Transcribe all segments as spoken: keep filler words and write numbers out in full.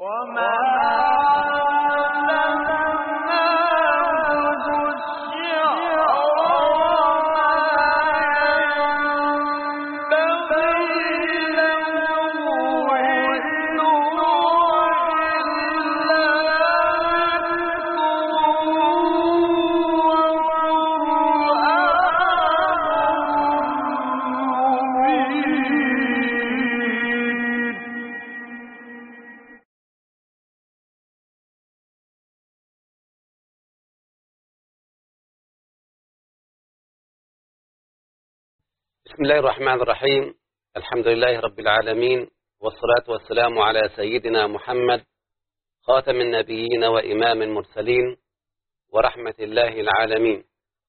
بسم الله الرحمن الرحيم. الحمد لله رب العالمين، والصلاة والسلام على سيدنا محمد خاتم النبيين وإمام المرسلين ورحمة الله العالمين.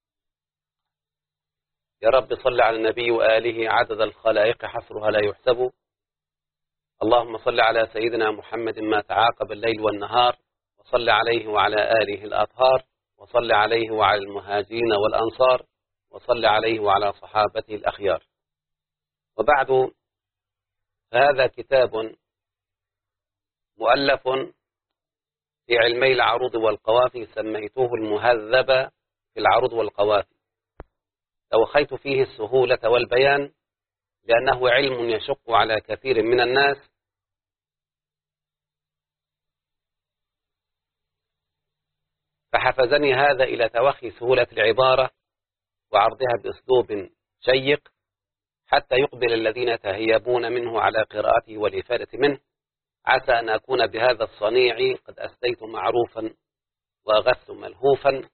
يا رب صل على النبي وآله عدد الخلائق حصرها لا يحسب. اللهم صل على سيدنا محمد ما تعاقب الليل والنهار، وصل عليه وعلى آله الأطهار، وصل عليه وعلى المهاجرين والأنصار، وصل عليه وعلى صحابته الأخيار. وبعد، فهذا كتاب مؤلف في علمي العروض والقوافي سميته المهذب في العروض والقوافي. توخيت فيه السهولة والبيان لأنه علم يشق على كثير من الناس، فحفزني هذا إلى توخي سهولة العبارة وعرضها بأسلوب شيق حتى يقبل الذين يتهيبون منه على قراءته والإفادة منه. عسى أن أكون بهذا الصنيع قد أسديت معروفا وأغثت ملهوفا.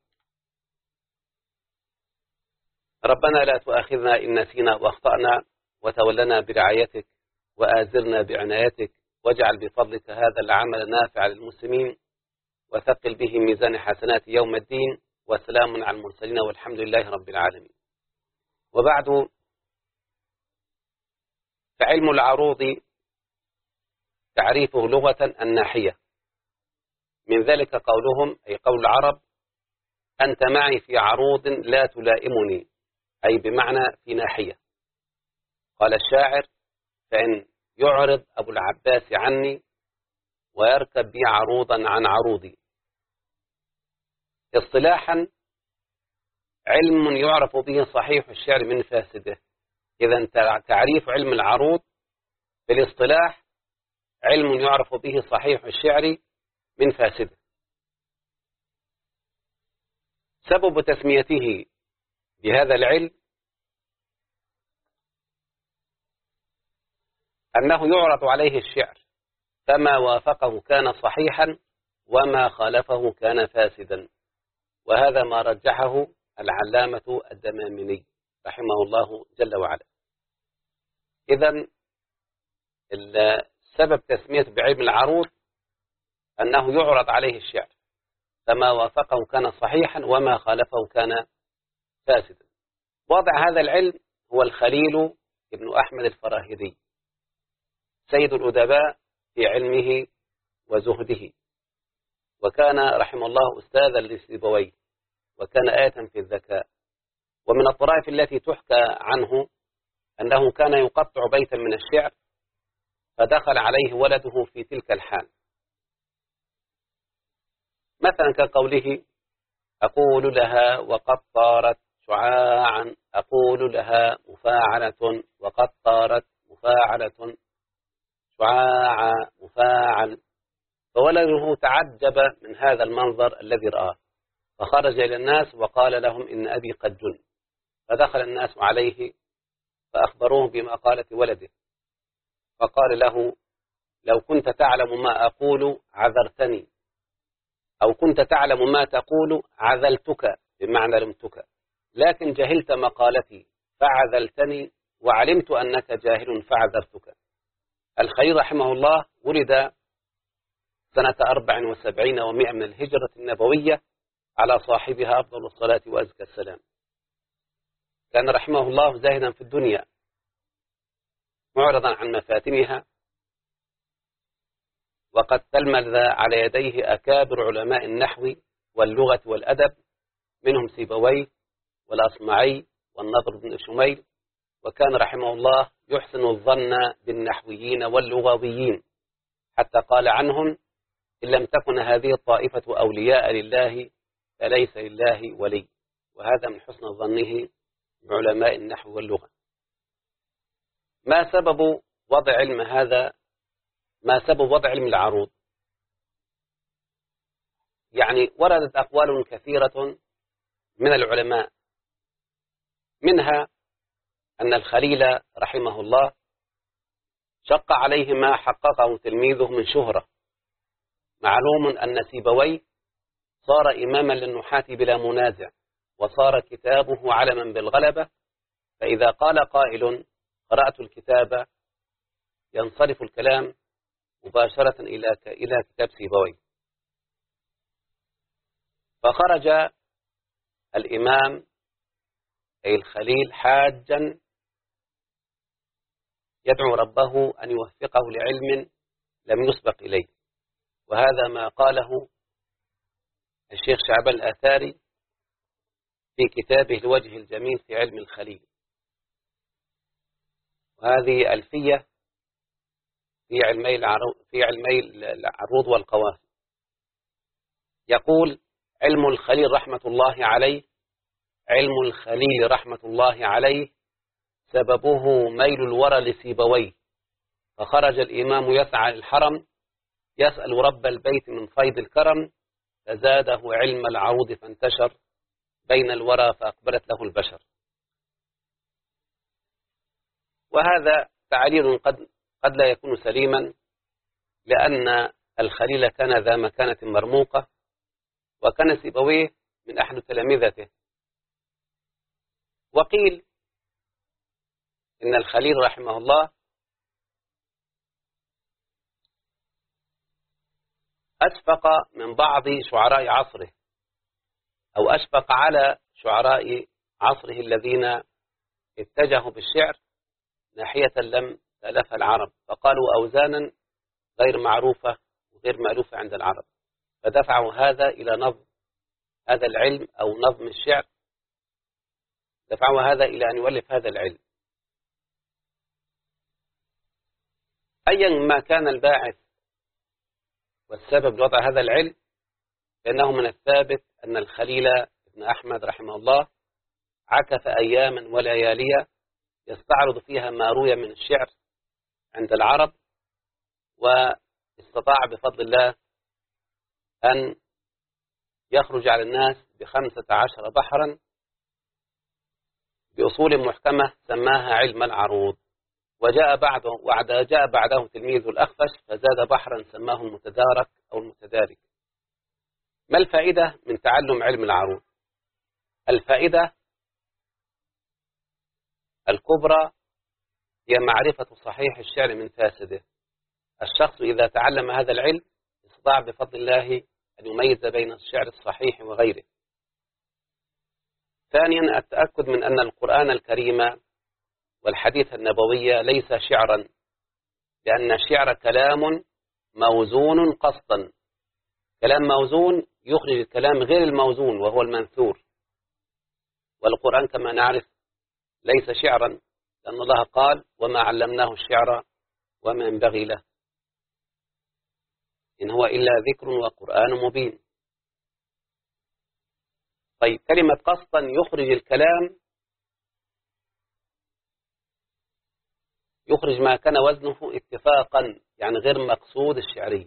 ربنا لا تؤاخذنا إن نسينا وأخطأنا، وتولنا برعايتك وآزرنا بعنايتك، واجعل بفضلك هذا العمل نافع للمسلمين، وثقل به ميزان حسنات يوم الدين. وسلام على المرسلين والحمد لله رب العالمين. وبعد، فعلم العروض تعريفه لغة الناحية، من ذلك قولهم أي قول العرب: أنت معي في عروض لا تلائمني، أي بمعنى في ناحية. قال الشاعر: فإن يعرض أبو العباس عني ويركب بي عروضا عن عروضي. اصطلاحا علم يعرف به صحيح الشعر من فاسده. إذا تعريف علم العروض في الاصطلاح علم يعرف به صحيح الشعر من فاسده. سبب تسميته بهذا العلم أنه يعرض عليه الشعر، فما وافقه كان صحيحا وما خالفه كان فاسدا، وهذا ما رجحه العلامة الدمامني رحمه الله جل وعلا. إذن السبب تسمية بعلم العروض أنه يعرض عليه الشعر، فما وافقه كان صحيحا وما خالفه كان فاسدا. وضع هذا العلم هو الخليل ابن أحمد الفراهيدي، سيد الأدباء في علمه وزهده، وكان رحمه الله أستاذا لسيبويه، وكان آية في الذكاء. ومن الطرائف التي تحكى عنه أنه كان يقطع بيتا من الشعر، فدخل عليه ولده في تلك الحال، مثلا كقوله: أقول لها وقد طارت شعاعا، أقول لها مفاعلة وقد طارت مفاعلة، شعاع مفاعل. فولده تعجب من هذا المنظر الذي رآه، فخرج إلى الناس وقال لهم: إن أبي قد جن. فدخل الناس عليه فأخبروه بما قالت ولده، فقال له: لو كنت تعلم ما أقول عذرتني، أو كنت تعلم ما تقول عذلتك، بمعنى لمتك، لكن جهلت مقالتي فعذلتني، وعلمت أنك جاهل فعذرتك. الخليل رحمه الله ولد سنة أربع وسبعين ومئة من الهجرة النبوية على صاحبها أفضل الصلاة وأزكى السلام. كان رحمه الله زاهدا في الدنيا، معرضا عن مفاتنها، وقد تلمذ على يديه أكابر علماء النحو واللغة والأدب، منهم سيبويه والأصمعي والنضر بن شميل. وكان رحمه الله يحسن الظن بالنحويين واللغويين، حتى قال عنهم: إن لم تكن هذه الطائفة أولياء لله فليس لله ولي، وهذا من حسن ظنه بعلماء النحو واللغة. ما سبب وضع علم هذا ما سبب وضع علم العروض؟ يعني وردت أقوال كثيرة من العلماء، منها أن الخليل رحمه الله شق عليه ما حققه تلميذه من شهرة. معلوم أن سيبويه صار إماما للنحاة بلا منازع، وصار كتابه علما بالغلبة، فإذا قال قائل قرأت الكتاب ينصرف الكلام مباشرة إلى إلى كتاب سيبويه. فخرج الإمام أي الخليل حاجا يدعو ربه أن يوفقه لعلم لم يسبق إليه، وهذا ما قاله الشيخ شعبان الآثاري في كتابه الوجه الجميل في علم الخليل، وهذه ألفية في علمي العروض في علمي العروض والقوافي. يقول: علم الخليل رحمة الله عليه علم الخليل رحمة الله عليه سببه ميل الورى لسيبويه، فخرج الإمام يسعى للحرم يسأل رب البيت من فيض الكرم، فزاده علم العروض فانتشر بين الورى فأقبلت له البشر. وهذا تعليل قد قد لا يكون سليما، لأن الخليل كان ذا مكانة مرموقة، وكان سيبويه من أحد تلامذته. وقيل إن الخليل رحمه الله أشفق من بعض شعراء عصره، أو أشفق على شعراء عصره الذين اتجهوا بالشعر ناحية لم تألفها العرب، فقالوا أوزانا غير معروفة وغير مألوفة عند العرب، فدفعوا هذا إلى نظم هذا العلم أو نظم الشعر، دفعوا هذا إلى أن يؤلف هذا العلم. أيا ما كان الباعث والسبب لوضع هذا العلم، فإنه من الثابت أن الخليل ابن أحمد رحمه الله عكف أياما ولياليا يستعرض فيها ما روي من الشعر عند العرب، واستطاع بفضل الله أن يخرج على الناس بخمسة عشر بحرا بأصول محكمة سماها علم العروض. وجاء بعده وعد جاء بعده تلميذ الأخفش فزاد بحرا سماه المتدارك أو المتدارك. ما الفائدة من تعلم علم العروض؟ الفائدة الكبرى هي معرفة صحيح الشعر من فاسده. الشخص إذا تعلم هذا العلم استطاع بفضل الله أن يميز بين الشعر الصحيح وغيره. ثانيا التأكد من أن القرآن الكريم والحديث النبوي ليس شعرا، لأن الشعر كلام موزون قصدا. كلام موزون يخرج الكلام غير الموزون وهو المنثور، والقرآن كما نعرف ليس شعرا، لأن الله قال: وما علمناه الشعر وما ينبغي له، إن هو إلا ذكر وقرآن مبين. طيب، كلمة قصدا يخرج الكلام، يخرج ما كان وزنه اتفاقا، يعني غير مقصود الشعري،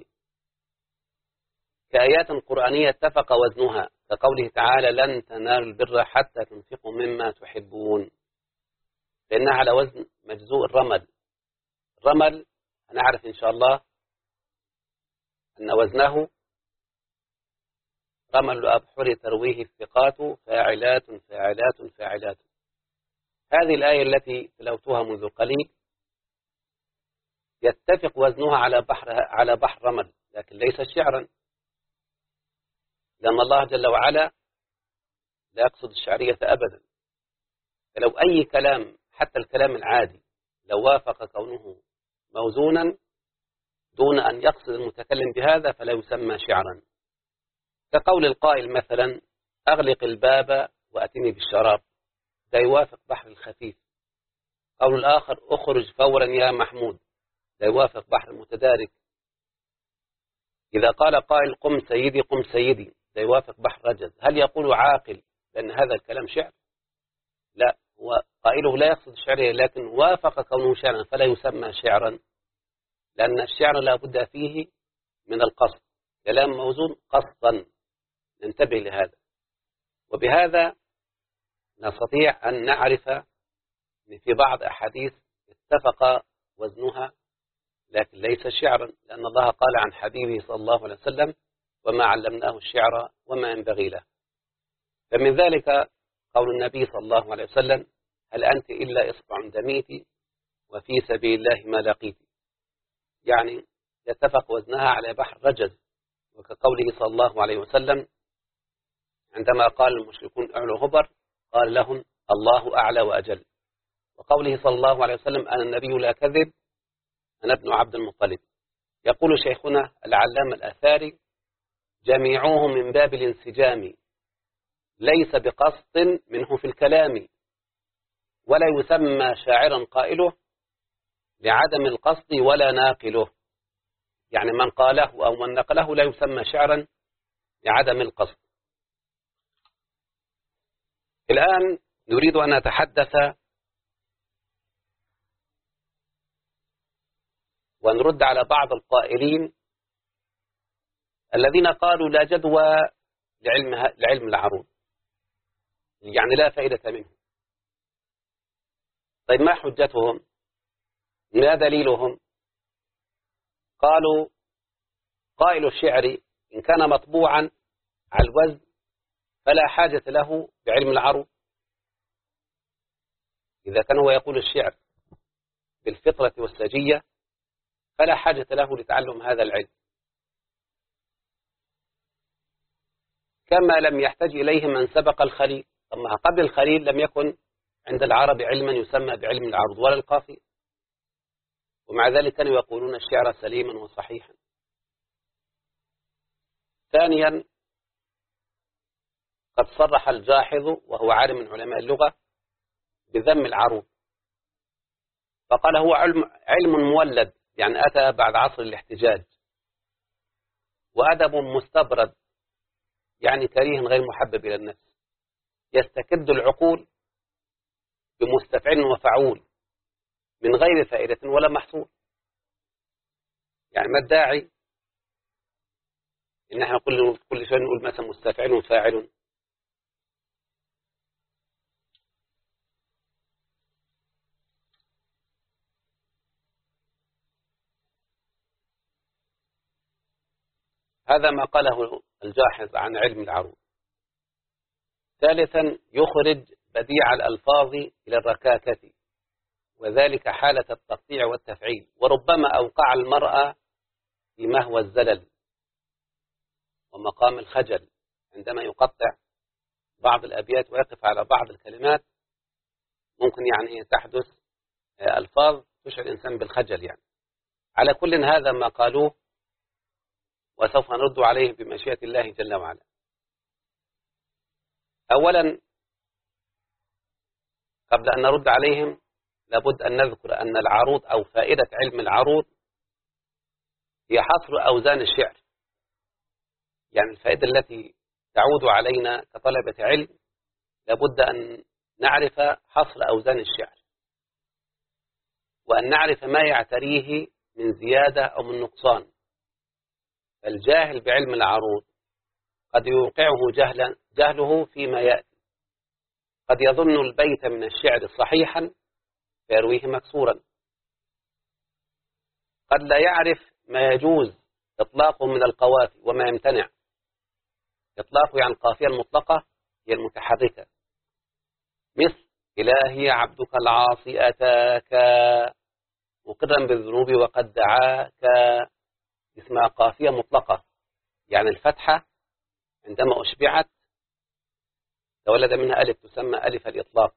كآيات قرآنية اتفق وزنها، كقوله تعالى: لن تنالوا البر حتى تنفقوا مما تحبون، لأنها على وزن مجزوء الرمل. الرمل هنعرف إن شاء الله أن وزنه رمل الأبحر ترويه الثقات فاعلات فاعلات فاعلات. هذه الآية التي تلوتها منذ قليل يتفق وزنها على بحر على بحر رمل، لكن ليس شعرا، لأن الله جل وعلا لا يقصد الشعرية أبدا. فلو أي كلام حتى الكلام العادي لو وافق كونه موزونا دون أن يقصد المتكلم بهذا فلا يسمى شعرا، كقول القائل مثلا: أغلق الباب وأتني بالشراب، ده يوافق بحر الخفيف. قول الآخر: أخرج فورا يا محمود، ده يوافق بحر المتدارك. إذا قال قائل قم سيدي قم سيدي ده يوافق بحر رجز، هل يقول عاقل لأن هذا الكلام شعر؟ لا، هو قائله لا يقصد الشعر، لكن وافق كونه شعرا فلا يسمى شعرا، لأن الشعر لا بد فيه من القصد، كلام موزون قصدا، ننتبه لهذا. وبهذا نستطيع أن نعرف أن في بعض أحاديث اتفق وزنها لكن ليس شعرا، لأن الله قال عن حبيبه صلى الله عليه وسلم وما علمناه الشعر وما ينبغي له. فمن ذلك قول النبي صلى الله عليه وسلم هل أنت إلا إصبع دميت وفي سبيل الله ما لقيت، يعني يتفق وزنها على بحر رجز. وكقوله صلى الله عليه وسلم عندما قال المشركون اعلوا هبر قال لهم الله أعلى وأجل. وقوله صلى الله عليه وسلم أنا النبي لا كذب أنا ابن عبد المطلب. يقول شيخنا العلامة الآثاري جميعوه من باب الانسجام ليس بقصد منه في الكلام، ولا يسمى شاعرا قائله لعدم القصد ولا ناقله، يعني من قاله أو من نقله لا يسمى شعرا لعدم القصد. الآن نريد أن نتحدث ونرد على بعض القائلين الذين قالوا لا جدوى لعلم لعلم العروض، يعني لا فائدة منه. طيب ما حجتهم؟ ما دليلهم؟ قالوا قائل الشعر إن كان مطبوعا على الوزن فلا حاجة له بعلم العروض. إذا كان هو يقول الشعر بالفطرة والسجية فلا حاجة له لتعلم هذا العلم، كما لم يحتاج إليه من سبق الخليل. أما قبل الخليل لم يكن عند العرب علما يسمى بعلم العروض ولا القافية، ومع ذلك كانوا يقولون الشعر سليما وصحيحا. ثانيا قد صرح الجاحظ وهو عالم من علماء اللغة بذم العروض، فقال هو علم, علم مولد، يعني أتى بعد عصر الاحتجاج، وأدب مستبرد، يعني كريه غير محبب إلى النفس، يستكد العقول بمستفعل وفعول من غير فائدة ولا محصول. يعني ما الداعي إن احنا كل كل شوية نقول مثلا مستفعل وفاعل؟ هذا ما قاله الجاحظ عن علم العروض. ثالثا يخرج بديع الألفاظ إلى الركاكة، وذلك حالة التقطيع والتفعيل، وربما أوقع المرأة في مهوى الزلل ومقام الخجل عندما يقطع بعض الأبيات ويقف على بعض الكلمات، ممكن يعني تحدث ألفاظ تشعر الإنسان بالخجل. يعني على كل هذا ما قالوه وسوف نرد عليه بمشيئة الله جل وعلا. أولا قبل أن نرد عليهم لابد أن نذكر أن العروض أو فائدة علم العروض هي حصر أوزان الشعر، يعني الفائدة التي تعود علينا كطلبة علم لابد أن نعرف حصر أوزان الشعر، وأن نعرف ما يعتريه من زيادة أو من نقصان. فالجاهل بعلم العروض قد يوقعه جهلا جهله فيما يأتي، قد يظن البيت من الشعر صحيحا فيرويه مكسورا، قد لا يعرف ما يجوز إطلاقه من القوافي وما يمتنع إطلاقه، يعني القافية المطلقة هي المتحركة، مثل إلهي عبدك العاصي أتاك مقرا بالذنوب وقد دعاك، اسمها قافية مطلقة، يعني الفتحة عندما أشبعت تولد منها ألف تسمى ألف الإطلاق.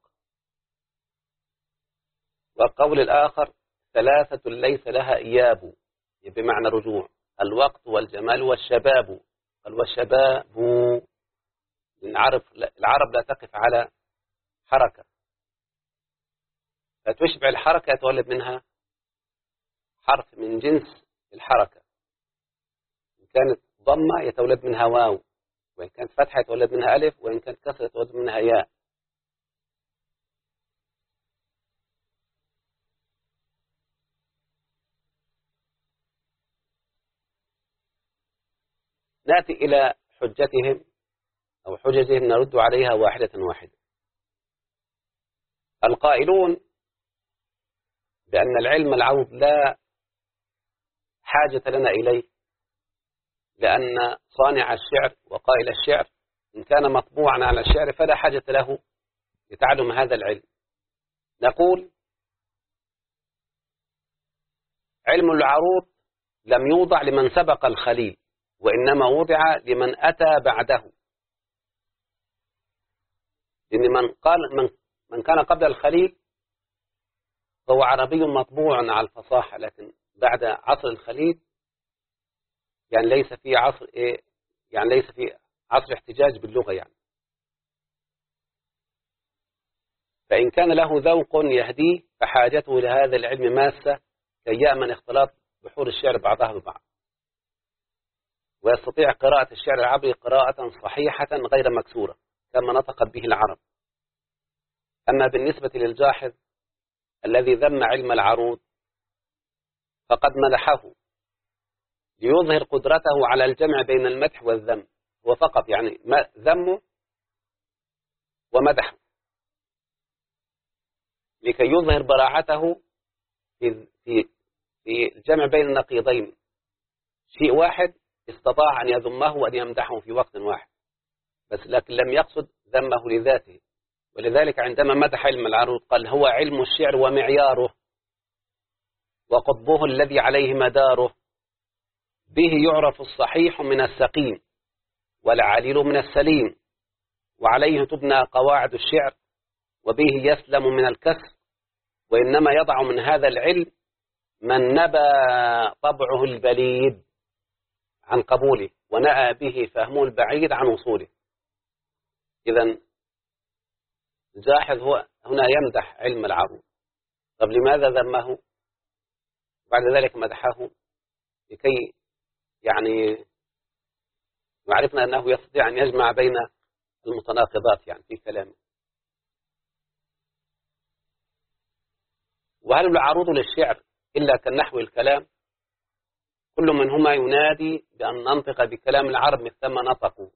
والقول الآخر ثلاثة ليس لها إياب بمعنى رجوع، الوقت والجمال والشباب، قال والشباب العرب العرب لا تقف على حركة، فتشبع الحركة يتولد منها حرف من جنس الحركة، كانت ضمة يتولد منها واو، وإن كانت فتحة يتولد منها ألف، وإن كانت كسرة يتولد منها ياء. نأتي إلى حجتهم أو حججهم نرد عليها واحدة واحدة. القائلون بأن العلم العروض لا حاجة لنا إليه، لأن صانع الشعر وقائل الشعر إن كان مطبوعا على الشعر فلا حاجة له لتعلم هذا العلم. نقول علم العروض لم يوضع لمن سبق الخليل، وإنما وضع لمن أتى بعده. لأن من قال من من كان قبل الخليل فهو عربي مطبوع على الفصاحة، لكن بعد عصر الخليل يعني ليس في عصر إيه يعني ليس في عصر احتجاج باللغة يعني. فإن كان له ذوق يهديه فحاجته لهذا العلم ماسة كي يأمن اختلاط بحور الشعر بعضها ببعض، ويستطيع قراءة الشعر العربي قراءة صحيحة غير مكسورة كما نطقت به العرب. أما بالنسبة للجاحظ الذي ذم علم العروض فقد مدحه ليظهر قدرته على الجمع بين المدح والذم، هو فقط يعني ذمه ومدحه لكي يظهر براعته في في في الجمع بين النقيضين. شيء واحد استطاع أن يذمه وأن يمدحه في وقت واحد، بس لكن لم يقصد ذمه لذاته. ولذلك عندما مدح علم العروض قال هو علم الشعر ومعياره وقطبه الذي عليه مداره، به يعرف الصحيح من السقيم والعليل من السليم، وعليه تبنى قواعد الشعر، وبه يسلم من الكسر، وإنما يضع من هذا العلم من نبى طبعه البليد عن قبوله ونأى به فهمه البعيد عن وصوله. إذن الجاحظ هو هنا يمدح علم العروض. طب لماذا ذمه بعد ذلك مدحه؟ لكي يعني يعرفنا أنه يستطيع أن يجمع بين المتناقضات يعني في كلامه. وهل العروض للشعر إلا كالنحو الكلام؟ كل منهما ينادي بأن ننطق بكلام العرب مثلما نطقوا،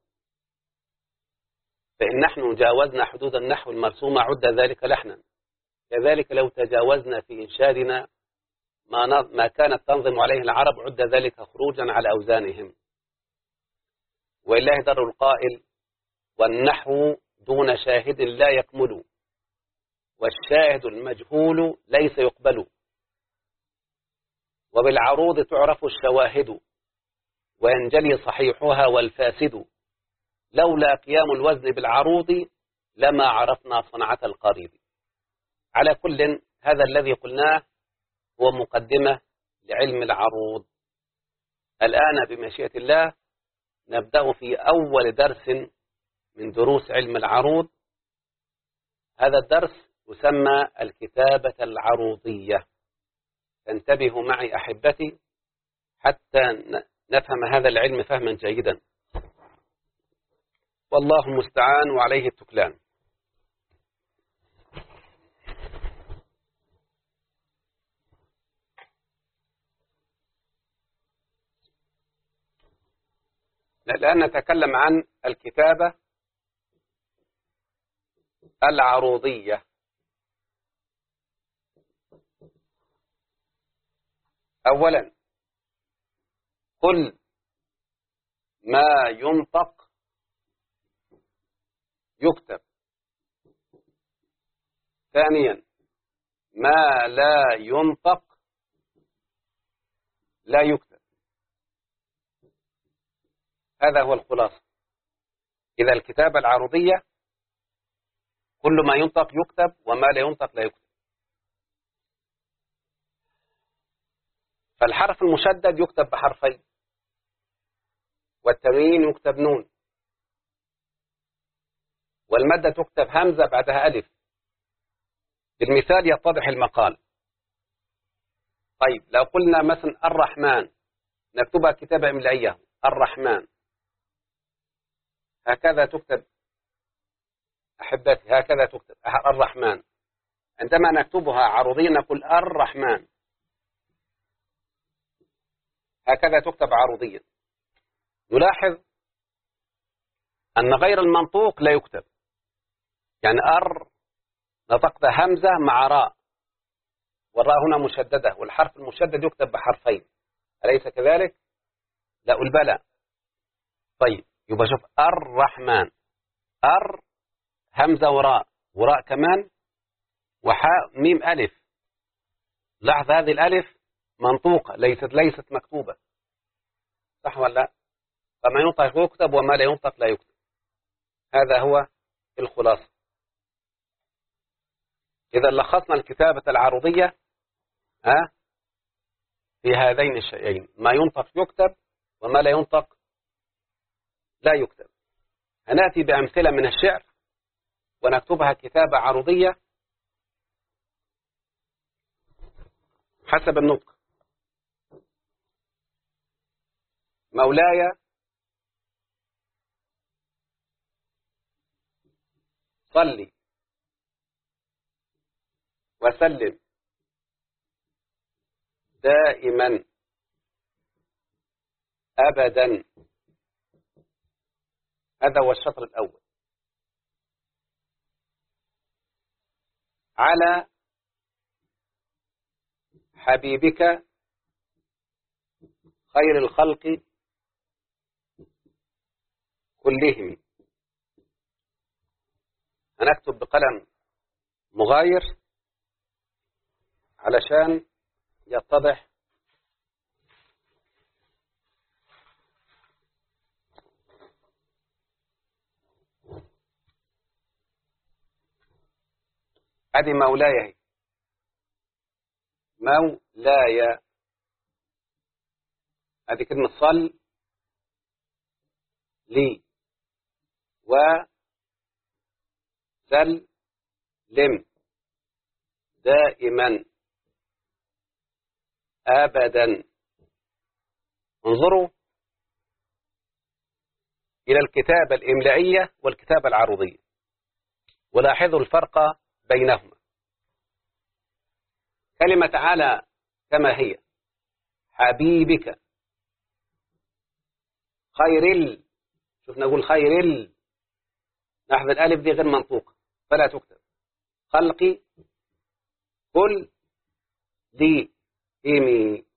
فإن نحن جاوزنا حدود النحو المرسومة عد ذلك لحنا. كذلك لو تجاوزنا في إنشادنا ما ما كانت تنظم عليه العرب عد ذلك خروجا على أوزانهم. ولله در القائل والنحو دون شاهد لا يكمل، والشاهد المجهول ليس يقبل، وبالعروض تعرف الشواهد وينجلي صحيحها والفاسد، لولا قيام الوزن بالعروض لما عرفنا صنعة القريب. على كل هذا الذي قلناه هو مقدمة لعلم العروض. الآن بمشيئة الله نبدأ في أول درس من دروس علم العروض. هذا الدرس يسمى الكتابة العروضية. فانتبهوا معي أحبتي حتى نفهم هذا العلم فهما جيدا، والله المستعان وعليه التكلان. الآن نتكلم عن الكتابة العروضية. أولا كل ما ينطق يكتب. ثانيا ما لا ينطق لا يكتب. هذا هو الخلاصة. إذا الكتابة العروضية كل ما ينطق يكتب وما لا ينطق لا يكتب. فالحرف المشدد يكتب بحرفين، والتنوين يكتب نون، والمادة تكتب همزة بعدها ألف. بالمثال يتضح المقال. طيب لو قلنا مثلا الرحمن نكتبها كتابة إملائية الرحمن، هكذا تكتب أحبتي، هكذا تكتب الرحمن. عندما نكتبها عروضيا نقول الرحمن، هكذا تكتب عروضيا. نلاحظ أن غير المنطوق لا يكتب، يعني أر نطقت همزة مع راء، والراء هنا مشددة، والحرف المشدد يكتب بحرفين، أليس كذلك؟ لا البلى. طيب يبقى شوف الرحمن، أر همزة وراء، وراء كمان، وحاء ميم ألف. لاحظ هذه الألف منطوقة، ليست ليست مكتوبة، صح ولا لا؟ فما ينطق يكتب وما لا ينطق لا يكتب. هذا هو الخلاصة. إذا لخصنا الكتابة العروضية ها في هذين الشيئين، ما ينطق يكتب وما لا ينطق لا يكتب. هنأتي بأمثلة من الشعر ونكتبها كتابة عروضية حسب النطق. مولاي صلي وسلم دائما أبدا. هذا هو الشطر الأول. على حبيبك خير الخلق كلهم. هنكتب بقلم مغاير علشان يتضح هذه مولاي، مولاي هذه كلمة صل لي وسلم دائما أبدا. انظروا إلى الكتابة الإملائية والكتابة العروضية ولاحظوا الفرق بينهما. كلمة على كما هي، حبيبك خير ال، شوف نقول خير ال، لاحظ الألف دي غير منطوقة فلا تكتب. خلقي كل دي إيمي.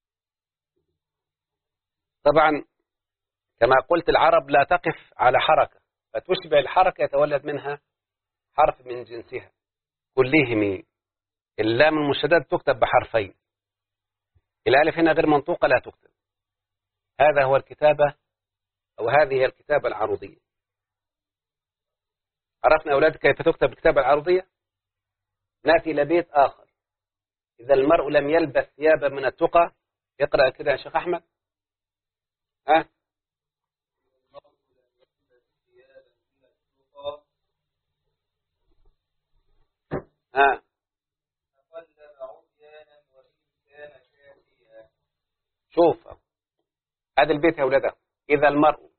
طبعا كما قلت العرب لا تقف على حركة، فتشبه الحركة يتولد منها حرف من جنسها. كلهم، اللام المشددة تكتب بحرفين، الألف هنا غير منطوقة لا تكتب. هذا هو الكتابة، أو هذه هي الكتابة العروضية. عرفنا أولاد كيف تكتب الكتابة العروضية؟ نأتي إلى بيت آخر. إذا المرء لم يلبس ثيابا من التقى، اقرأ كده يا شيخ أحمد. ها ها شوف هذا البيت يا أولاده. إذا المرء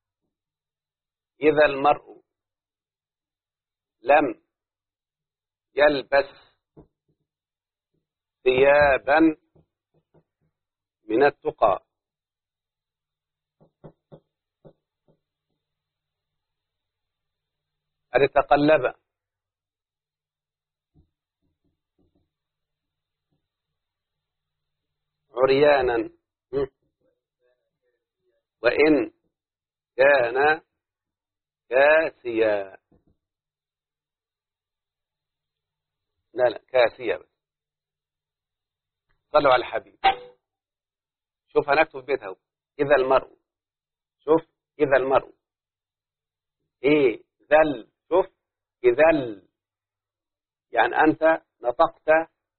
إذا المرء لم يلبس ثيابا من التقى هذا تقلب عريانا وإن كان كاسيا. لا لا كاسيا بس. صلوا على الحبيب. شوف هنكتب بيتها. إذا المرء، شوف إذا المرء إيه ذل، شوف إذا، يعني أنت نطقت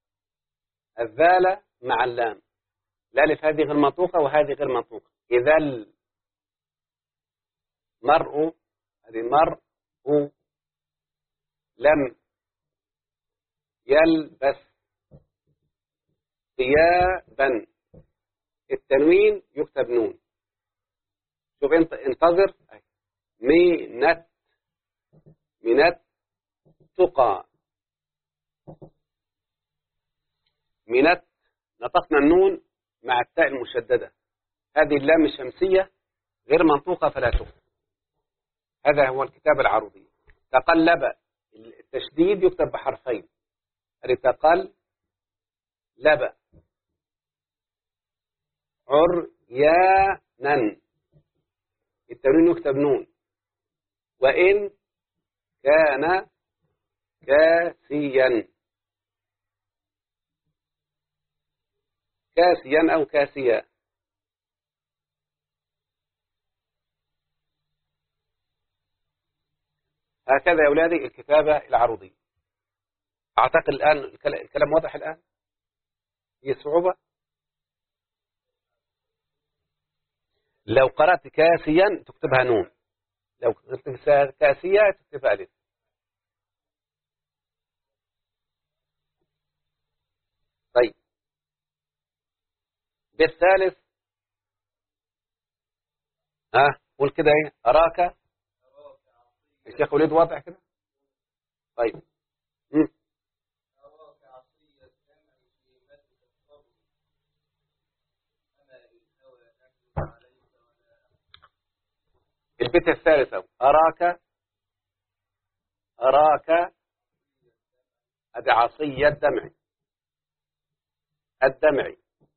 الذال مع اللام، الألف هذه غير منطوقة وهذه غير منطوقة. إذا المرء، هذه مرء لم يلبس ثيابا، التنوين يكتب نون، شوف انت انتظر. مينت مينت تقى. مينت نطقنا النون مع التاء المشددة، هذه اللام الشمسية غير منطوقة فلا تكتب. هذا هو الكتابة العروضية. تقلب التشديد يكتب بحرفين، تقل لب. عريانا التنوين يكتب نون. وإن كان كاسيا، كاسيا أو كاسيا. هكذا يا أولادي الكتابة العروضية. أعتقد الآن الكلام واضح. الآن هي صعوبة. لو قرأت كاسيا تكتبها نون، لو كتبت كاسية تكتبها ألف. طيب بالثالث ها قول كده ايه؟ أراك. الشيخ وليد واضح كده؟ طيب م. البيت الثالث أراك. أراك أدي عصي الدمع. الدمع.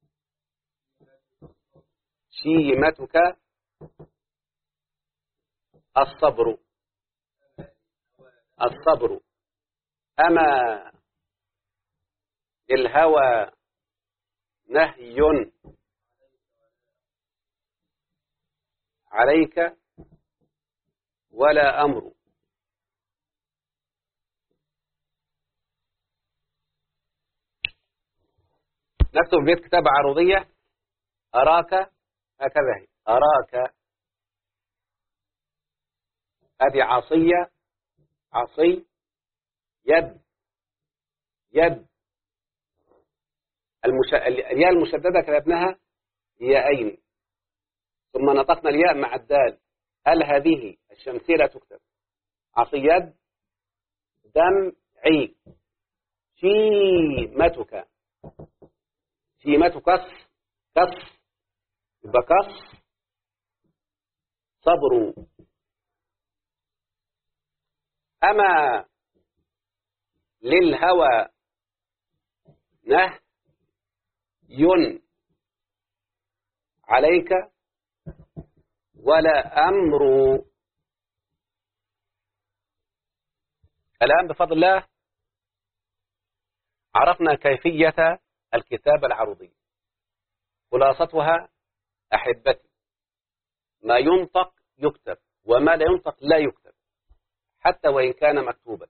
شيمتك الصبر. الصبر. أما للهوى نهي عليك ولا أمر. نكتب بيت كتابة عروضية. أراك هكذا هي. أراك هذه عصية. عصي. يد. يد. المش... الياء المشددة كتبناها ياءين، ثم نطقنا الياء مع الدال. هل هذه الشمسية لا تكتب؟ عصي يد. دمعي. شيمتك. شيمتك كس. كس يبقى كس. صبر. أما للهوى نهي عليك ولا أمر. الآن بفضل الله عرفنا كيفية الكتابة العروضية. خلاصتها أحبتي، ما ينطق يكتب، وما لا ينطق لا يكتب حتى وإن كان مكتوبا.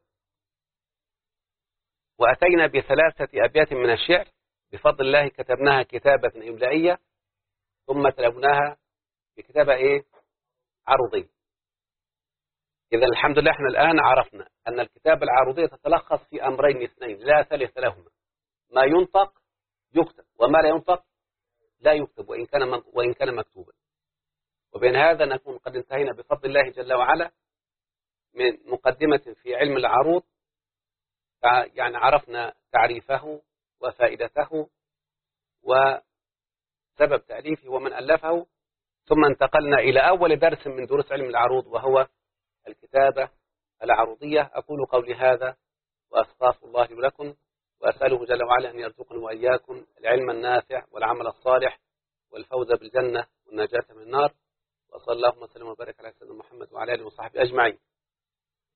وأتينا بثلاثة أبيات من الشعر بفضل الله كتبناها كتابة إملائية، ثم تلوناها بكتابة إيه؟ عروضية. إذا الحمد لله احنا الآن عرفنا أن الكتابة العروضية تتلخص في أمرين اثنين لا ثالث لهما: ما ينطق يكتب، وما لا ينطق لا يكتب وإن كان وإن كان مكتوبا. وبين هذا نكون قد انتهينا بفضل الله جل وعلا من مقدمة في علم العروض، يعني عرفنا تعريفه وفائدته وسبب تأليفه ومن ألفه، ثم انتقلنا إلى أول درس من دروس علم العروض وهو الكتابة العروضية. أقول قولي هذا وأستغفر الله لي ولكم، وأسأله جل وعلا أن يرزقني وإياكم العلم النافع والعمل الصالح والفوز بالجنة والنجاة من النار. وصلى اللهم وسلم وبارك على سيدنا محمد وعلى آله وصحبه أجمعين.